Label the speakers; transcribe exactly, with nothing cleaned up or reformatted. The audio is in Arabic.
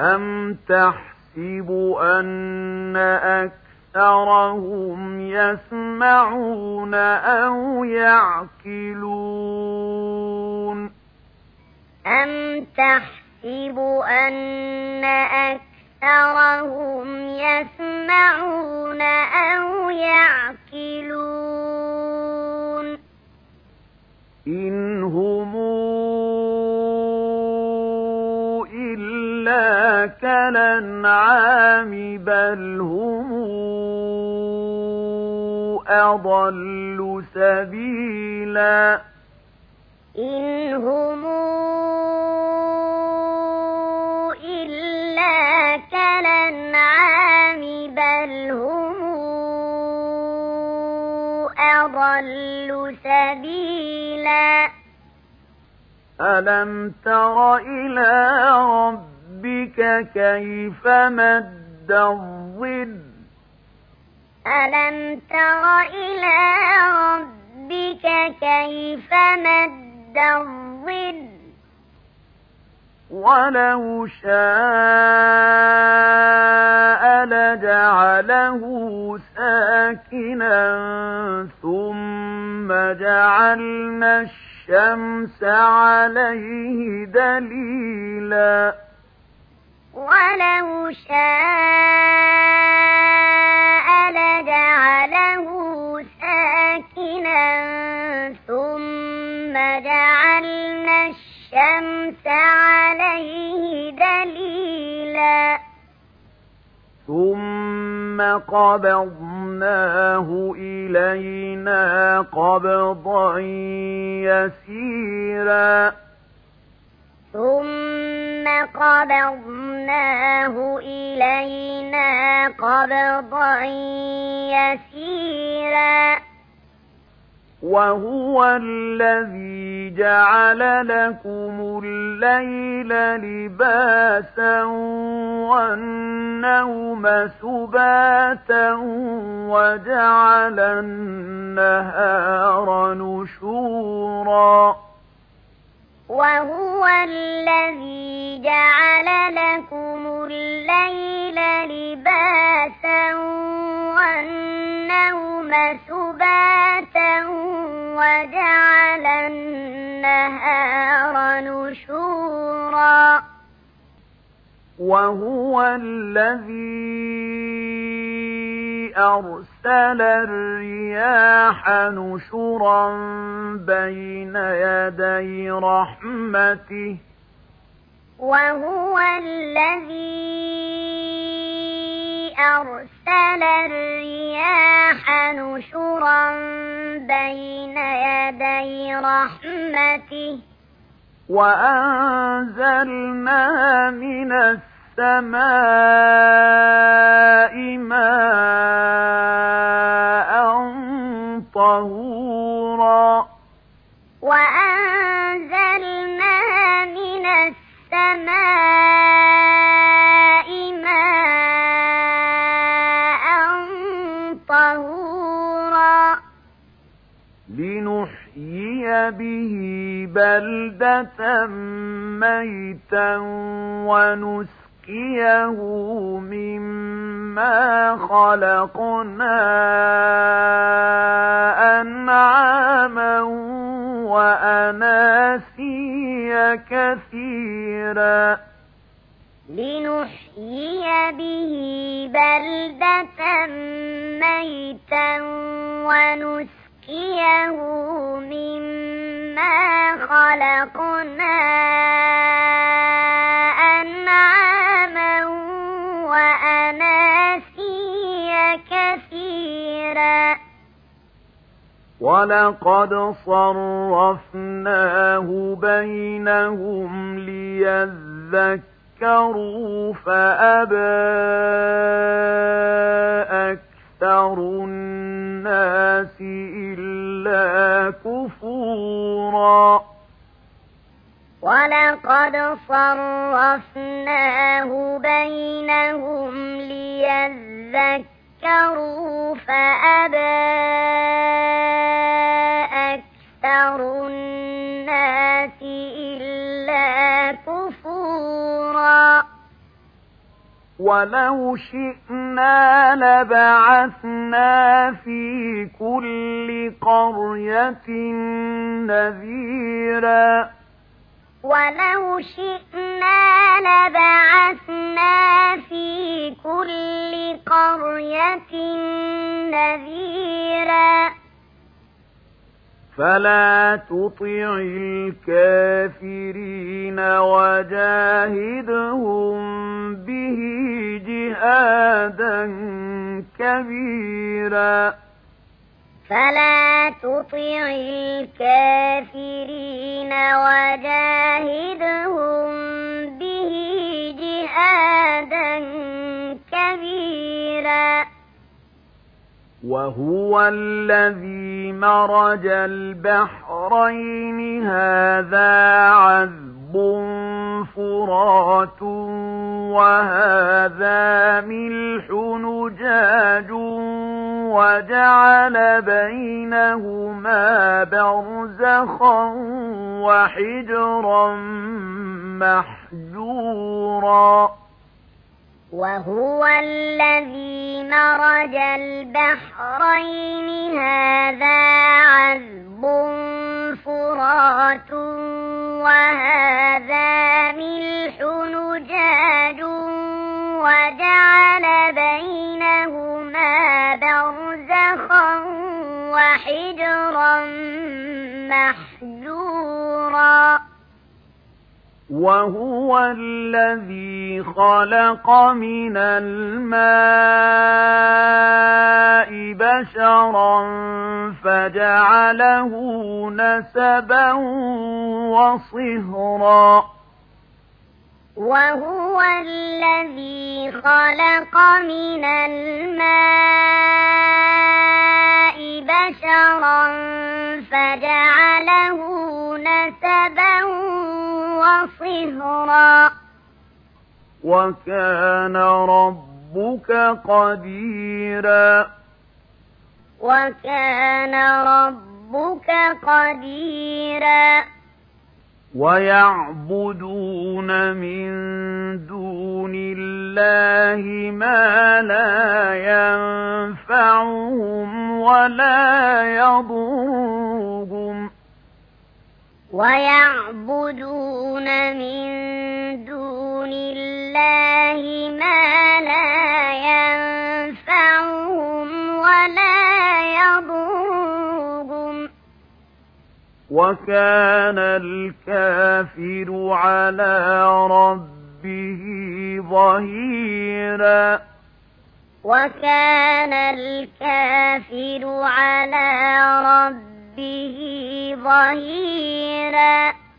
Speaker 1: أَمْ تَحْسِبُ أَنَّ أَكْثَرَهُمْ يَسْمَعُونَ أَوْ يَعْقِلُونَ
Speaker 2: أَمْ تَحْسِبُ أَنَّ أَكْثَرَهُمْ يَسْمَعُونَ أَوْ يَعْقِلُونَ
Speaker 1: إِنْ هُمْ إِلَّا كَالْأَنْعَامِ بَلْ هُمْ أَضَلُّ سَبِيلًا
Speaker 2: إِنْ هُمْ إِلَّا كَالْأَنْعَامِ بَلْ هُمْ أَضَلُّ سَبِيلًا
Speaker 1: أَلَمْ تَرَ إِلَى رَبِّكَ كَيْفَ مَدَّ الظِّلَّ
Speaker 2: أَلَمْ تَرَ إِلَى رَبِّكَ كَيْفَ مَدَّ الظِّلَّ
Speaker 1: وَلَوْ شَاءَ لَجَعَلَهُ سَاكِنًا ثُمَّ جَعَلْنَا الشَّمْسَ عَلَيْهِ دَلِيلًا
Speaker 2: وَلَوْ شَاءَ لَجَعَلَهُ سَاكِنًا ثُمَّ جَعَلْنَا الشَّمْسَ عَلَيْهِ دَلِيلًا
Speaker 1: ثُمَّ قَبَضْنَاهُ إِلَيْنَا قَبْضًا يَسِيرًا
Speaker 2: ثُمَّ قَبَضْنَاهُ إِلَيْنَا قَبْضًا يَسِيرًا
Speaker 1: وَهُوَ الَّذِي جَعَلَ لَكُمُ اللَّيْلَ لِبَاسًا وَالنَّوْمَ سُبَاتًا وَجَعَلَ النَّهَارَ نُشُورًا
Speaker 2: وَهُوَ الَّذِي جَعَلَ لَكُمُ اللَّيْلَ لِبَاسًا وَالنَّوْمَ سُبَاتًا وَجَعَلَ النَّهَارَ نُشُورًا
Speaker 1: وَهُوَ الَّذِي أَرْسَلَ الرِّيَاحَ نُشُرًا بَيْنَ يَدَيْ رَحْمَتِهِ
Speaker 2: وَهُوَ الَّذِي أَرْسَلَ الرِّيَاحَ نُشُرًا بَيْنَ يَدَيْ رَحْمَتِهِ
Speaker 1: وَأَنزَلْنَا مِنَ السَّمَاءِ مَاءً طَهُورًا
Speaker 2: وَأَنزَلْنَا مِنَ السَّمَاءِ مَاءً طَهُورًا
Speaker 1: لِنُحْيِيَ بِهِ بَلْدَةً مَّيْتًا وَنُسْقِيَهُ مِمَّا خَلَقْنَا أَنْعَامًا وَأَنَاسِيَّ كَثِيرًا
Speaker 2: لِنُحْيِيَ بِهِ بَلْدَةً مَّيْتًا وَنُسْقِيَهُ مِمَّا خَلَقْنَا أَنْعَامًا وَأَنَاسِيَّ كَثِيرًا
Speaker 1: وَلَقَدْ صَرَّفْنَاهُ بَيْنَهُمْ لِيَذَّكَّرُوا فَأَبَى أَكْثَرُ النَّاسِ إِلَّا كُفُورًا
Speaker 2: وَلَقَدْ صَرَّفْنَاهُ بَيْنَهُمْ لِيَذَّكَّرُوا فَأَبَى أَكْثَرُ النَّاسِ إِلَّا كُفُورًا
Speaker 1: ولو شئنا لبعثنا في كل قرية نذيرا
Speaker 2: ولو شئنا لبعثنا في كل قرية نذيرا
Speaker 1: فلا تطع الكافرين وجاهدهم به جهادا كبيرا
Speaker 2: فلا تطع الكافرين وجاهدهم به جهادا كبيرا
Speaker 1: وهو الذي مرج البحرين هذا عذب فرات وهذا ملح نجاج وجعل بينهما برزخا وحجرا محجورا
Speaker 2: وهو الذي مرج البحرين هذا عذب فرات وهذا ملح نجاج وجعل بينهما برزخا وحجرا محجورا
Speaker 1: وهو الذي خلق من الماء بشرا فجعله نسبا وصهرا
Speaker 2: وهو الذي خلق من الماء بشرا فجعله نسبا وصهرا
Speaker 1: وكان ربك قديرا
Speaker 2: وكان ربك قديرا
Speaker 1: ويعبدون من دون الله ما لا ينفعهم ولا يضرهم
Speaker 2: ويعبدون من دون الله ما لا ينفعهم ولا يضرهم
Speaker 1: وكان الكافر على ربه ظهيرا
Speaker 2: وكان الكافر على ربه ظهيرا